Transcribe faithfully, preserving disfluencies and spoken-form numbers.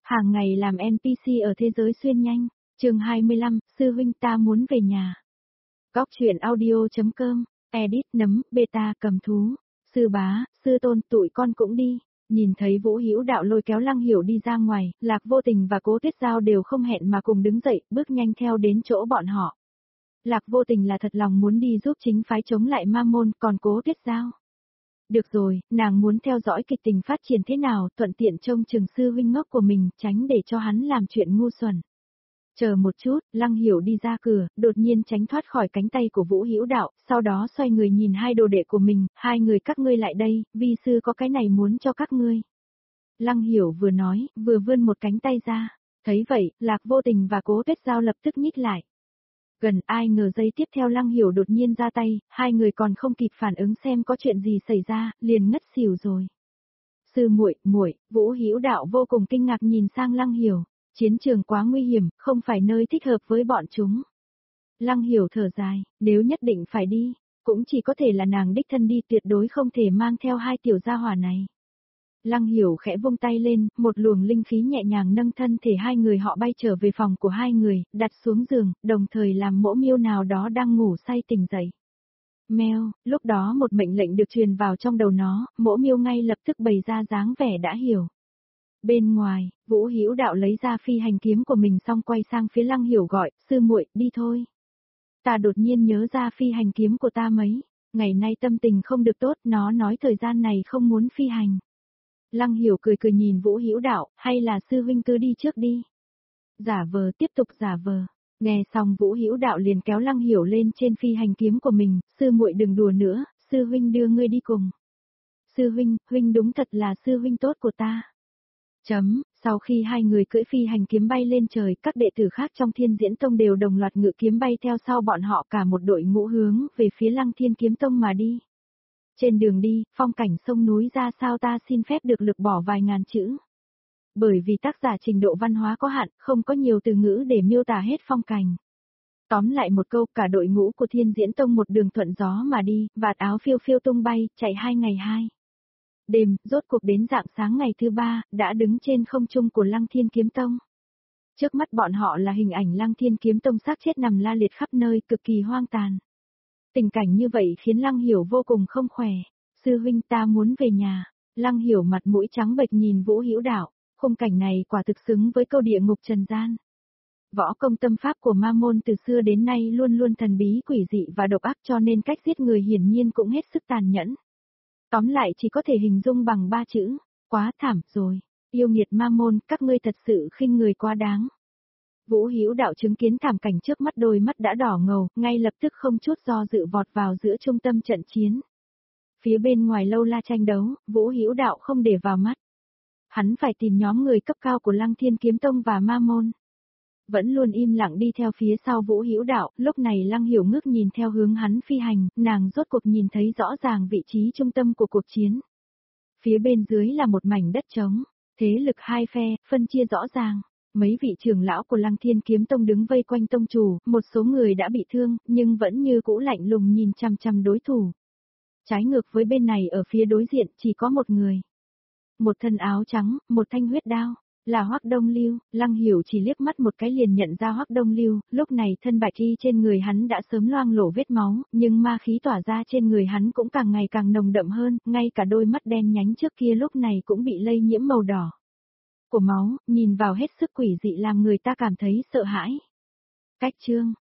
Hàng ngày làm en pê xê ở thế giới xuyên nhanh. Chương hai mươi lăm, sư huynh ta muốn về nhà. Góc truyện audio.com, edit nấm, beta cầm thú. Sư bá, sư tôn, tụi con cũng đi. Nhìn thấy Vũ Hữu Đạo lôi kéo Lăng Hiểu đi ra ngoài, Lạc Vô Tình và Cố Tuyết Giao đều không hẹn mà cùng đứng dậy, bước nhanh theo đến chỗ bọn họ. Lạc Vô Tình là thật lòng muốn đi giúp chính phái chống lại Ma Môn, còn Cố Tuyết Giao. Được rồi, nàng muốn theo dõi kịch tình phát triển thế nào, thuận tiện trông chừng sư huynh ngốc của mình, tránh để cho hắn làm chuyện ngu xuẩn. Chờ một chút, Lăng Hiểu đi ra cửa, đột nhiên tránh thoát khỏi cánh tay của Vũ Hữu Đạo, sau đó xoay người nhìn hai đồ đệ của mình, hai người các ngươi lại đây, vi sư có cái này muốn cho các ngươi. Lăng Hiểu vừa nói, vừa vươn một cánh tay ra, thấy vậy, Lạc Vô Tình và Cố Tuyết Giao lập tức nhích lại. Gần ai ngờ giây tiếp theo Lăng Hiểu đột nhiên ra tay, hai người còn không kịp phản ứng xem có chuyện gì xảy ra, liền ngất xỉu rồi. Sư muội, muội, Vũ Hữu Đạo vô cùng kinh ngạc nhìn sang Lăng Hiểu. Chiến trường quá nguy hiểm, không phải nơi thích hợp với bọn chúng. Lăng Hiểu thở dài, nếu nhất định phải đi, cũng chỉ có thể là nàng đích thân đi, tuyệt đối không thể mang theo hai tiểu gia hỏa này. Lăng Hiểu khẽ vung tay lên, một luồng linh khí nhẹ nhàng nâng thân thể hai người họ bay trở về phòng của hai người, đặt xuống giường, đồng thời làm mỗ miêu nào đó đang ngủ say tỉnh dậy. Meo, lúc đó một mệnh lệnh được truyền vào trong đầu nó, mỗ miêu ngay lập tức bày ra dáng vẻ đã hiểu. Bên ngoài, Vũ Hữu Đạo lấy ra phi hành kiếm của mình xong quay sang phía Lăng Hiểu gọi, sư muội, đi thôi. Ta đột nhiên nhớ ra phi hành kiếm của ta mấy, ngày nay tâm tình không được tốt, nó nói thời gian này không muốn phi hành. Lăng Hiểu cười cười nhìn Vũ Hữu Đạo, hay là sư huynh cứ đi trước đi. Giả vờ tiếp tục giả vờ. Nghe xong Vũ Hữu Đạo liền kéo Lăng Hiểu lên trên phi hành kiếm của mình, sư muội đừng đùa nữa, sư huynh đưa ngươi đi cùng. Sư huynh, huynh đúng thật là sư huynh tốt của ta. Chấm, sau khi hai người cưỡi phi hành kiếm bay lên trời, các đệ tử khác trong Thiên Diễn Tông đều đồng loạt ngự kiếm bay theo sau bọn họ, cả một đội ngũ hướng về phía Lăng Thiên Kiếm Tông mà đi. Trên đường đi, phong cảnh sông núi ra sao ta xin phép được lược bỏ vài ngàn chữ. Bởi vì tác giả trình độ văn hóa có hạn, không có nhiều từ ngữ để miêu tả hết phong cảnh. Tóm lại một câu, cả đội ngũ của Thiên Diễn Tông một đường thuận gió mà đi, vạt áo phiêu phiêu tung bay, chạy hai ngày hai đêm, rốt cuộc đến rạng sáng ngày thứ ba, đã đứng trên không trung của Lăng Thiên Kiếm Tông. Trước mắt bọn họ là hình ảnh Lăng Thiên Kiếm Tông xác chết nằm la liệt khắp nơi, cực kỳ hoang tàn. Tình cảnh như vậy khiến Lăng Hiểu vô cùng không khỏe. Sư huynh, ta muốn về nhà. Lăng Hiểu mặt mũi trắng bệch nhìn Vũ Hữu Đạo, khung cảnh này quả thực xứng với câu địa ngục trần gian. Võ công tâm pháp của Ma Môn từ xưa đến nay luôn luôn thần bí quỷ dị và độc ác, cho nên cách giết người hiển nhiên cũng hết sức tàn nhẫn. Tóm lại chỉ có thể hình dung bằng ba chữ, quá thảm rồi, yêu nghiệt Ma Môn, các ngươi thật sự khinh người quá đáng. Vũ Hữu Đạo chứng kiến thảm cảnh trước mắt, đôi mắt đã đỏ ngầu, ngay lập tức không chút do dự vọt vào giữa trung tâm trận chiến. Phía bên ngoài lâu la tranh đấu, Vũ Hữu Đạo không để vào mắt. Hắn phải tìm nhóm người cấp cao của Lăng Thiên Kiếm Tông và Ma Môn. Vẫn luôn im lặng đi theo phía sau Vũ Hữu Đạo, lúc này Lăng Hiểu ngước nhìn theo hướng hắn phi hành, nàng rốt cuộc nhìn thấy rõ ràng vị trí trung tâm của cuộc chiến. Phía bên dưới là một mảnh đất trống, thế lực hai phe, phân chia rõ ràng. Mấy vị trưởng lão của Lăng Thiên Kiếm Tông đứng vây quanh tông chủ, một số người đã bị thương, nhưng vẫn như cũ lạnh lùng nhìn chằm chằm đối thủ. Trái ngược với bên này, ở phía đối diện chỉ có một người. Một thân áo trắng, một thanh huyết đao. Là Hoắc Đông Lưu. Lăng Hiểu chỉ liếc mắt một cái liền nhận ra Hoắc Đông Lưu, lúc này thân bạch y trên người hắn đã sớm loang lổ vết máu, nhưng ma khí tỏa ra trên người hắn cũng càng ngày càng nồng đậm hơn, ngay cả đôi mắt đen nhánh trước kia lúc này cũng bị lây nhiễm màu đỏ của máu, nhìn vào hết sức quỷ dị làm người ta cảm thấy sợ hãi. Cách chương